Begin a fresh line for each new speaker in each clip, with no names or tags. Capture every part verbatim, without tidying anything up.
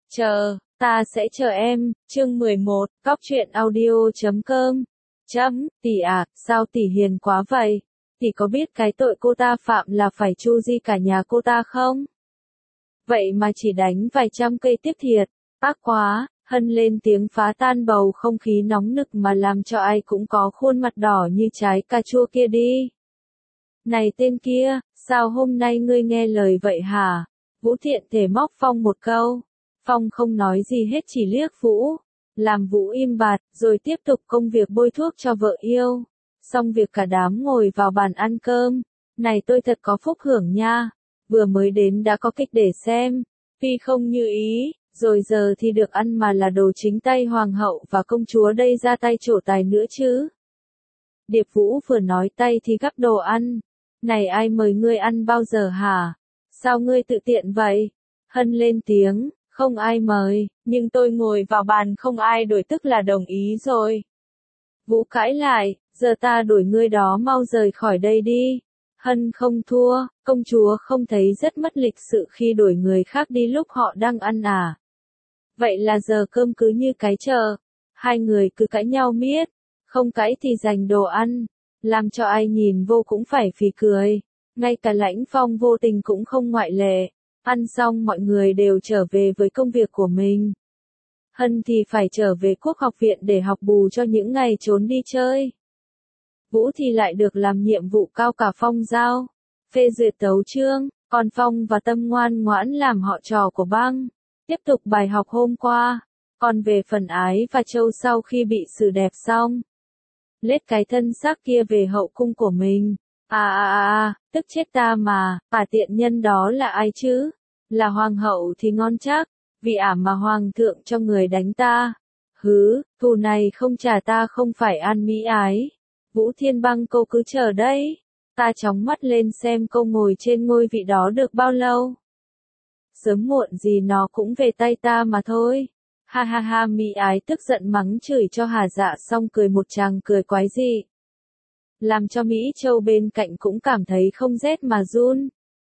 Chờ, ta sẽ chờ em, chương mười một, cóc truyện audio chấm com. Chấm, tỷ à, sao tỷ hiền quá vậy? Tỷ có biết cái tội cô ta phạm là phải tru di cả nhà cô ta không? Vậy mà chỉ đánh vài trăm cây tiếp thiệt, ác quá. Hân lên tiếng phá tan bầu không khí nóng nực mà làm cho ai cũng có khuôn mặt đỏ như trái cà chua kia đi. Này tên kia, sao hôm nay ngươi nghe lời vậy hả? Vũ Thiện thể móc Phong một câu. Phong không nói gì hết chỉ liếc Vũ, làm Vũ im bặt, rồi tiếp tục công việc bôi thuốc cho vợ yêu. Xong việc cả đám ngồi vào bàn ăn cơm. Này tôi thật có phúc hưởng nha, vừa mới đến đã có kịch để xem, tuy không như ý, rồi giờ thì được ăn mà là đồ chính tay hoàng hậu và công chúa đây ra tay trổ tài nữa chứ. Điệp Vũ vừa nói tay thì gắp đồ ăn. Này ai mời ngươi ăn bao giờ hả? Sao ngươi tự tiện vậy? Hân lên tiếng, không ai mời, nhưng tôi ngồi vào bàn không ai đổi tức là đồng ý rồi. Vũ cãi lại, giờ ta đuổi ngươi đó mau rời khỏi đây đi. Hân không thua, công chúa không thấy rất mất lịch sự khi đuổi người khác đi lúc họ đang ăn à? Vậy là giờ cơm cứ như cái chợ, hai người cứ cãi nhau miết, không cãi thì giành đồ ăn, làm cho ai nhìn vô cũng phải phì cười, ngay cả Lãnh Phong vô tình cũng không ngoại lệ. Ăn xong mọi người đều trở về với công việc của mình. Hân thì phải trở về Quốc học viện để học bù cho những ngày trốn đi chơi. Vũ thì lại được làm nhiệm vụ cao cả Phong giao, phê duyệt tấu chương, còn Phong và Tâm ngoan ngoãn làm họ trò của băng, tiếp tục bài học hôm qua. Còn về phần Ái và Châu sau khi bị xử đẹp xong, lết cái thân xác kia về hậu cung của mình. À à à à, tức chết ta mà, bà tiện nhân đó là ai chứ? Là hoàng hậu thì ngon chắc, vì ả mà hoàng thượng cho người đánh ta. Hứ, thù này không trả ta không phải An Mỹ Ái. Vũ Thiên Băng cô cứ chờ đấy, ta chóng mắt lên xem cô ngồi trên ngôi vị đó được bao lâu. Sớm muộn gì nó cũng về tay ta mà thôi. Ha ha ha, Mỹ Ái tức giận mắng chửi cho Hà Dạ xong cười một tràng cười quái dị, làm cho Mỹ Châu bên cạnh cũng cảm thấy không rét mà run.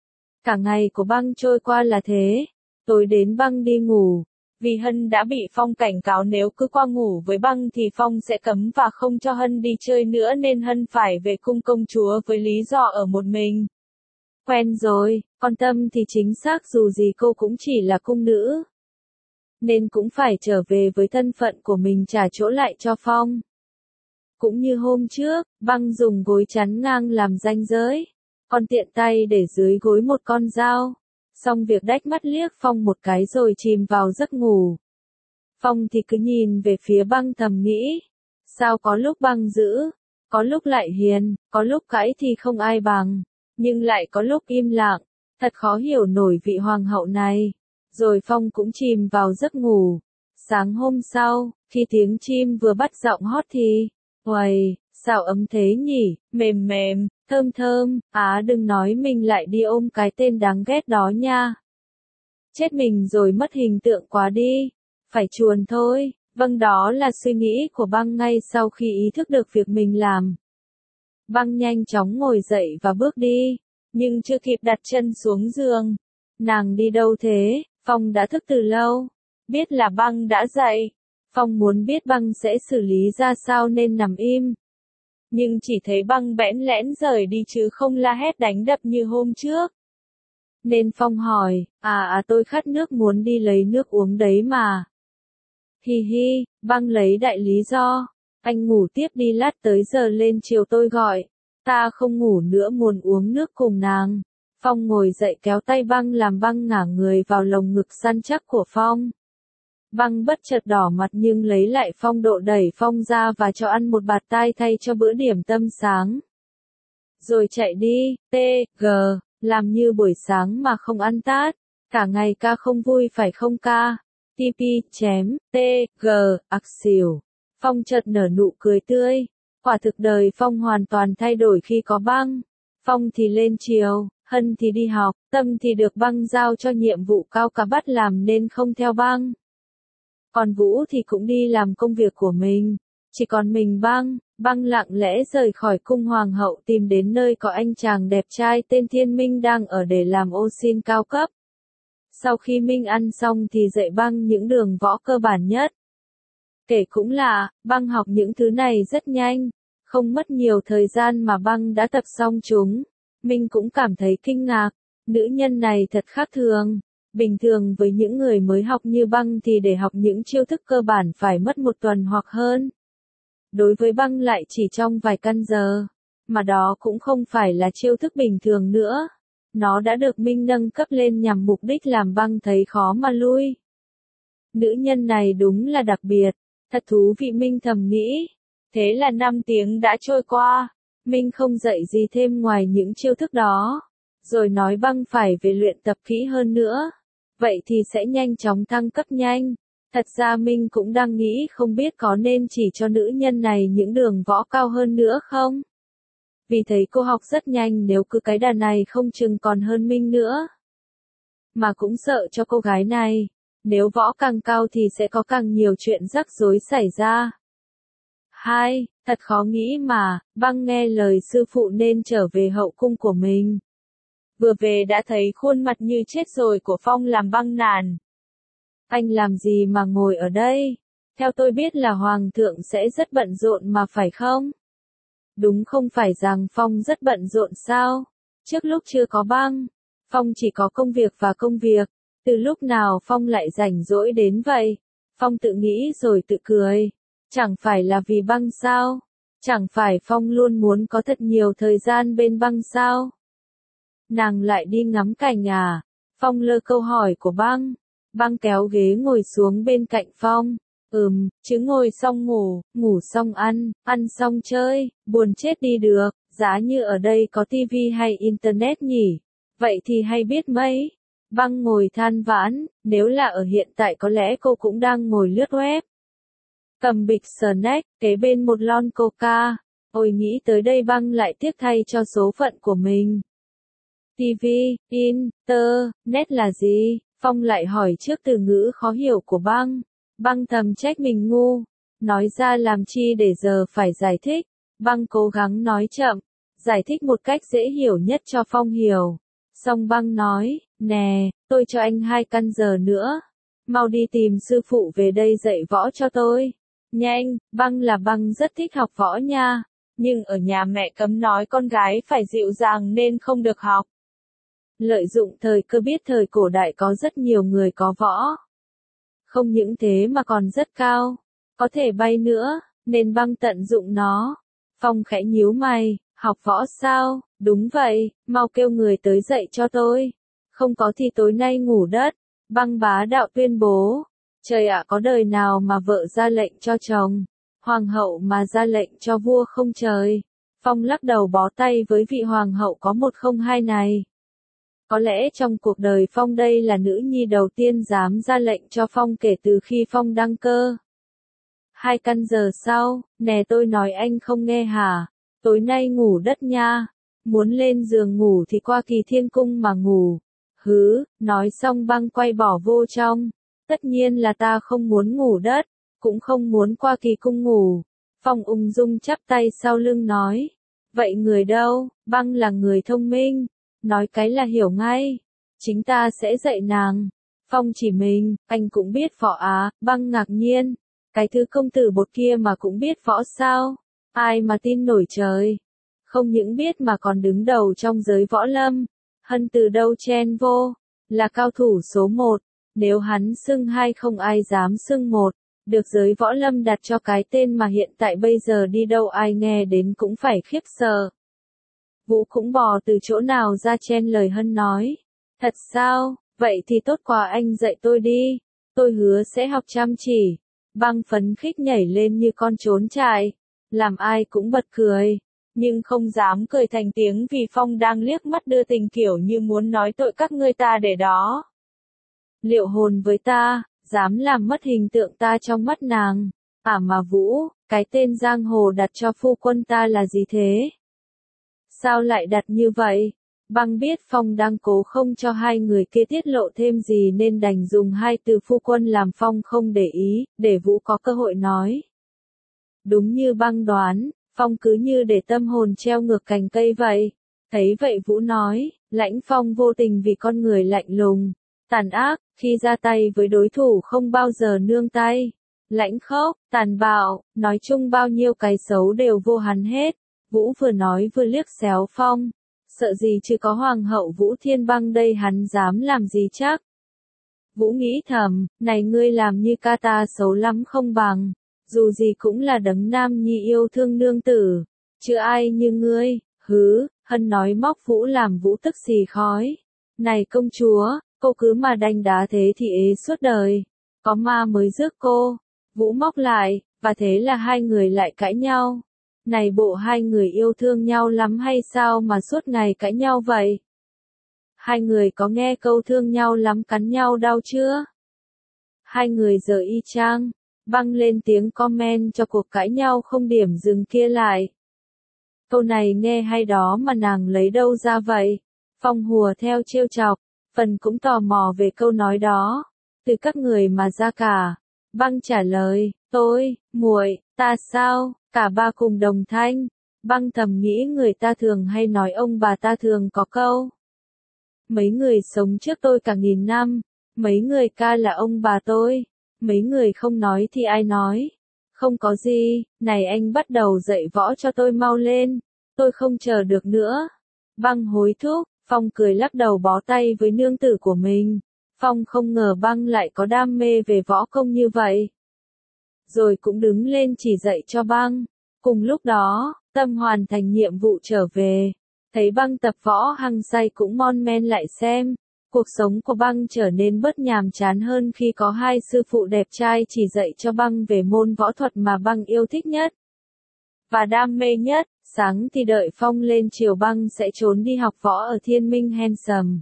Cả ngày của băng trôi qua là thế, tối đến băng đi ngủ, vì Hân đã bị Phong cảnh cáo nếu cứ qua ngủ với băng thì Phong sẽ cấm và không cho Hân đi chơi nữa nên Hân phải về cung công chúa với lý do ở một mình. Quen rồi, con Tâm thì chính xác dù gì cô cũng chỉ là cung nữ, nên cũng phải trở về với thân phận của mình trả chỗ lại cho Phong. Cũng như hôm trước, băng dùng gối chắn ngang làm ranh giới, còn tiện tay để dưới gối một con dao. Xong việc đách mắt liếc Phong một cái rồi chìm vào giấc ngủ. Phong thì cứ nhìn về phía băng thầm nghĩ, sao có lúc băng dữ, có lúc lại hiền, có lúc cãi thì không ai bằng, nhưng lại có lúc im lặng, thật khó hiểu nổi vị hoàng hậu này. Rồi Phong cũng chìm vào giấc ngủ. Sáng hôm sau, khi tiếng chim vừa bắt giọng hót thì, uầy, sao ấm thế nhỉ, mềm mềm, thơm thơm, á đừng nói mình lại đi ôm cái tên đáng ghét đó nha. Chết mình rồi mất hình tượng quá đi, phải chuồn thôi. Vâng, đó là suy nghĩ của băng ngay sau khi ý thức được việc mình làm. Băng nhanh chóng ngồi dậy và bước đi, nhưng chưa kịp đặt chân xuống giường. Nàng đi đâu thế? Phong đã thức từ lâu, biết là băng đã dậy. Phong muốn biết băng sẽ xử lý ra sao nên nằm im. Nhưng chỉ thấy băng bẽn lẽn rời đi chứ không la hét đánh đập như hôm trước. Nên Phong hỏi, à à tôi khát nước muốn đi lấy nước uống đấy mà. Hi hi, băng lấy đại lý do, anh ngủ tiếp đi lát tới giờ lên chiều tôi gọi. Ta không ngủ nữa muốn uống nước cùng nàng. Phong ngồi dậy kéo tay băng làm băng ngả người vào lồng ngực săn chắc của Phong. Băng bất chợt đỏ mặt nhưng lấy lại phong độ đẩy Phong ra và cho ăn một bạt tai thay cho bữa điểm tâm sáng. Rồi chạy đi, tê, gờ, làm như buổi sáng mà không ăn tát, cả ngày ca không vui phải không ca? Tipi, chém, tê, gờ, ặc xỉu. Phong chợt nở nụ cười tươi, quả thực đời Phong hoàn toàn thay đổi khi có băng. Phong thì lên chiều, Hân thì đi học, Tâm thì được băng giao cho nhiệm vụ cao cả bắt làm nên không theo băng. Còn Vũ thì cũng đi làm công việc của mình, chỉ còn mình băng, băng lặng lẽ rời khỏi cung hoàng hậu tìm đến nơi có anh chàng đẹp trai tên Thiên Minh đang ở để làm ô sin cao cấp. Sau khi Minh ăn xong thì dạy băng những đường võ cơ bản nhất. Kể cũng lạ, băng học những thứ này rất nhanh, không mất nhiều thời gian mà băng đã tập xong chúng. Minh cũng cảm thấy kinh ngạc, nữ nhân này thật khác thường. Bình thường với những người mới học như băng thì để học những chiêu thức cơ bản phải mất một tuần hoặc hơn. Đối với băng lại chỉ trong vài canh giờ, mà đó cũng không phải là chiêu thức bình thường nữa. Nó đã được Minh nâng cấp lên nhằm mục đích làm băng thấy khó mà lui. Nữ nhân này đúng là đặc biệt, thật thú vị Minh thầm nghĩ. Thế là năm tiếng đã trôi qua, Minh không dạy gì thêm ngoài những chiêu thức đó. Rồi nói băng phải về luyện tập kỹ hơn nữa. Vậy thì sẽ nhanh chóng thăng cấp nhanh. Thật ra Minh cũng đang nghĩ không biết có nên chỉ cho nữ nhân này những đường võ cao hơn nữa không? Vì thấy cô học rất nhanh, nếu cứ cái đà này không chừng còn hơn Minh nữa. Mà cũng sợ cho cô gái này, nếu võ càng cao thì sẽ có càng nhiều chuyện rắc rối xảy ra. Hai, thật khó nghĩ mà, băng nghe lời sư phụ nên trở về hậu cung của mình. Vừa về đã thấy khuôn mặt như chết rồi của Phong làm băng nản. Anh làm gì mà ngồi ở đây? Theo tôi biết là Hoàng thượng sẽ rất bận rộn mà phải không? Đúng không phải rằng Phong rất bận rộn sao? Trước lúc chưa có băng, Phong chỉ có công việc và công việc. Từ lúc nào Phong lại rảnh rỗi đến vậy? Phong tự nghĩ rồi tự cười. Chẳng phải là vì băng sao? Chẳng phải Phong luôn muốn có thật nhiều thời gian bên băng sao? Nàng lại đi ngắm cảnh à? Phong lơ câu hỏi của băng. Băng kéo ghế ngồi xuống bên cạnh Phong. Ừm, chứ ngồi xong ngủ, ngủ xong ăn, ăn xong chơi, buồn chết đi được, giá như ở đây có tivi hay internet nhỉ? Vậy thì hay biết mấy. Băng ngồi than vãn, nếu là ở hiện tại có lẽ cô cũng đang ngồi lướt web. Cầm bịch snack, kế bên một lon coca. Ôi nghĩ tới đây băng lại tiếc thay cho số phận của mình. Tivi, internet là gì? Phong lại hỏi trước từ ngữ khó hiểu của băng. Băng thầm trách mình ngu. Nói ra làm chi để giờ phải giải thích. Băng cố gắng nói chậm. Giải thích một cách dễ hiểu nhất cho Phong hiểu. Xong băng nói, nè, tôi cho anh hai canh giờ nữa. Mau đi tìm sư phụ về đây dạy võ cho tôi. Nhanh, băng là băng rất thích học võ nha. Nhưng ở nhà mẹ cấm nói con gái phải dịu dàng nên không được học. Lợi dụng thời cơ biết thời cổ đại có rất nhiều người có võ. Không những thế mà còn rất cao. Có thể bay nữa, nên băng tận dụng nó. Phong khẽ nhíu mày, học võ sao? Đúng vậy, mau kêu người tới dạy cho tôi. Không có thì tối nay ngủ đất. Băng bá đạo tuyên bố. Trời ạ, có đời nào mà vợ ra lệnh cho chồng. Hoàng hậu mà ra lệnh cho vua không trời. Phong lắc đầu bó tay với vị hoàng hậu có một không hai này. Có lẽ trong cuộc đời Phong đây là nữ nhi đầu tiên dám ra lệnh cho Phong kể từ khi Phong đăng cơ. Hai canh giờ sau, nè tôi nói anh không nghe hả? Tối nay ngủ đất nha. Muốn lên giường ngủ thì qua Kỳ Thiên Cung mà ngủ. Hứ, nói xong băng quay bỏ vô trong. Tất nhiên là ta không muốn ngủ đất, cũng không muốn qua Kỳ Cung ngủ. Phong ung dung chắp tay sau lưng nói. Vậy người đâu? Băng là người thông minh. Nói cái là hiểu ngay. Chính ta sẽ dạy nàng. Phong chỉ mình, anh cũng biết võ á, băng ngạc nhiên. Cái thứ công tử bột kia mà cũng biết võ sao? Ai mà tin nổi trời. Không những biết mà còn đứng đầu trong giới võ lâm. Hân từ đâu chen vô. Là cao thủ số một. Nếu hắn xưng hai không ai dám xưng một. Được giới võ lâm đặt cho cái tên mà hiện tại bây giờ đi đâu ai nghe đến cũng phải khiếp sợ. Vũ cũng bò từ chỗ nào ra chen lời Hân nói. Thật sao, vậy thì tốt quá anh dạy tôi đi. Tôi hứa sẽ học chăm chỉ. Băng phấn khích nhảy lên như con trốn chạy. Làm ai cũng bật cười. Nhưng không dám cười thành tiếng vì Phong đang liếc mắt đưa tình kiểu như muốn nói tội các ngươi ta để đó. Liệu hồn với ta, dám làm mất hình tượng ta trong mắt nàng. À mà Vũ, cái tên giang hồ đặt cho phu quân ta là gì thế? Sao lại đặt như vậy? Băng biết Phong đang cố không cho hai người kia tiết lộ thêm gì nên đành dùng hai từ phu quân làm Phong không để ý, để Vũ có cơ hội nói. Đúng như băng đoán, Phong cứ như để tâm hồn treo ngược cành cây vậy. Thấy vậy Vũ nói, Lãnh Phong vô tình vì con người lạnh lùng. tàn ác, khi ra tay với đối thủ không bao giờ nương tay, lãnh khốc, tàn bạo, nói chung bao nhiêu cái xấu đều vô hắn hết. Vũ vừa nói vừa liếc xéo Phong, sợ gì chứ có hoàng hậu Vũ Thiên Băng đây hắn dám làm gì chắc. Vũ nghĩ thầm, này ngươi làm như ca ta xấu lắm không bằng, dù gì cũng là đấng nam nhi yêu thương nương tử, chứ ai như ngươi, hứ, Hân nói móc Vũ làm Vũ tức xì khói. Này công chúa, cô cứ mà đanh đá thế thì ế suốt đời, có ma mới rước cô. Vũ móc lại, và thế là hai người lại cãi nhau. Này bộ hai người yêu thương nhau lắm hay sao mà suốt ngày cãi nhau vậy? Hai người có nghe câu thương nhau lắm cắn nhau đau chưa? Hai người giờ y chang. Băng lên tiếng comment cho cuộc cãi nhau không điểm dừng kia lại. Câu này nghe hay đó mà nàng lấy đâu ra vậy? Phong hùa theo trêu chọc, phần cũng tò mò về câu nói đó. Từ các người mà ra cả. Băng trả lời, tôi, muội, ta sao, cả ba cùng đồng thanh. Băng thầm nghĩ người ta thường hay nói ông bà ta thường có câu. Mấy người sống trước tôi cả nghìn năm, mấy người ca là ông bà tôi, mấy người không nói thì ai nói. Không có gì, này anh bắt đầu dạy võ cho tôi mau lên, tôi không chờ được nữa. Băng hối thúc, Phong cười lắc đầu bó tay với nương tử của mình. Phong không ngờ Băng lại có đam mê về võ công như vậy. Rồi cũng đứng lên chỉ dạy cho Băng. Cùng lúc đó, Tâm hoàn thành nhiệm vụ trở về. Thấy Băng tập võ hăng say cũng mon men lại xem. Cuộc sống của Băng trở nên bớt nhàm chán hơn khi có hai sư phụ đẹp trai chỉ dạy cho Băng về môn võ thuật mà Băng yêu thích nhất. Và đam mê nhất, sáng thì đợi Phong lên chiều Băng sẽ trốn đi học võ ở Thiên Minh Handsome.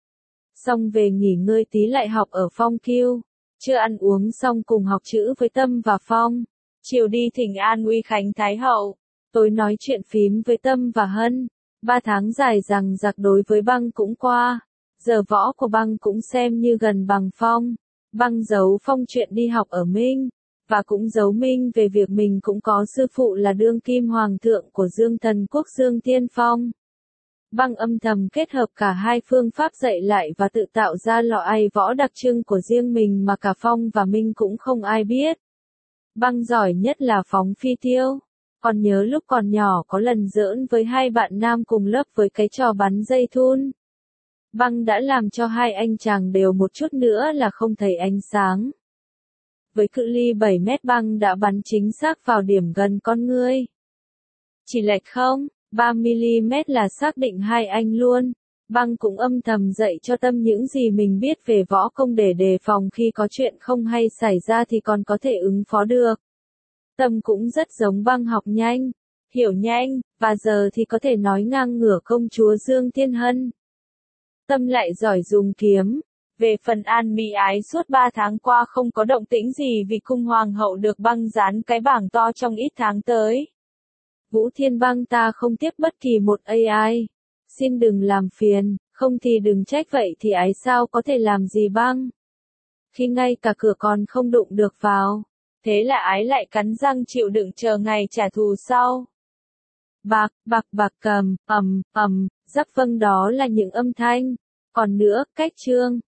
Xong về nghỉ ngơi tí lại học ở Phong Kiêu. Chưa ăn uống xong cùng học chữ với Tâm và Phong. Chiều đi thỉnh an uy khánh Thái Hậu. Tối nói chuyện phím với Tâm và Hân. Ba tháng dài rằng giặc đối với Băng cũng qua. Giờ võ của Băng cũng xem như gần bằng Phong. Băng giấu Phong chuyện đi học ở Minh. Và cũng giấu Minh về việc mình cũng có sư phụ là đương kim hoàng thượng của Dương Thần Quốc Dương Thiên Phong. Băng âm thầm kết hợp cả hai phương pháp dạy lại và tự tạo ra lò ai võ đặc trưng của riêng mình mà cả Phong và Minh cũng không ai biết. Băng giỏi nhất là phóng phi tiêu. Còn nhớ lúc còn nhỏ có lần giỡn với hai bạn nam cùng lớp với cái trò bắn dây thun. Băng đã làm cho hai anh chàng đều một chút nữa là không thấy ánh sáng. Với cự ly bảy mét Băng đã bắn chính xác vào điểm gần con ngươi. Chỉ lệch không, ba mi-li-mét là xác định hai anh luôn. Băng cũng âm thầm dạy cho Tâm những gì mình biết về võ công để đề phòng khi có chuyện không hay xảy ra thì còn có thể ứng phó được. Tâm cũng rất giống Băng, học nhanh, hiểu nhanh, và giờ thì có thể nói ngang ngửa công chúa Dương Thiên Hân. Tâm lại giỏi dùng kiếm. Về phần An Mỹ Ái suốt ba tháng qua không có động tĩnh gì vì cung hoàng hậu được Băng dán cái bảng to trong ít tháng tới. Vũ Thiên Băng ta không tiếp bất kỳ một a i. Xin đừng làm phiền, không thì đừng trách vậy thì ái sao có thể làm gì Băng. Khi ngay cả cửa còn không đụng được vào. Thế là ái lại cắn răng chịu đựng chờ ngày trả thù sau. Bạc, bạc bạc cầm, ầm, ầm, rắc vâng đó là những âm thanh. Còn nữa, cách chương.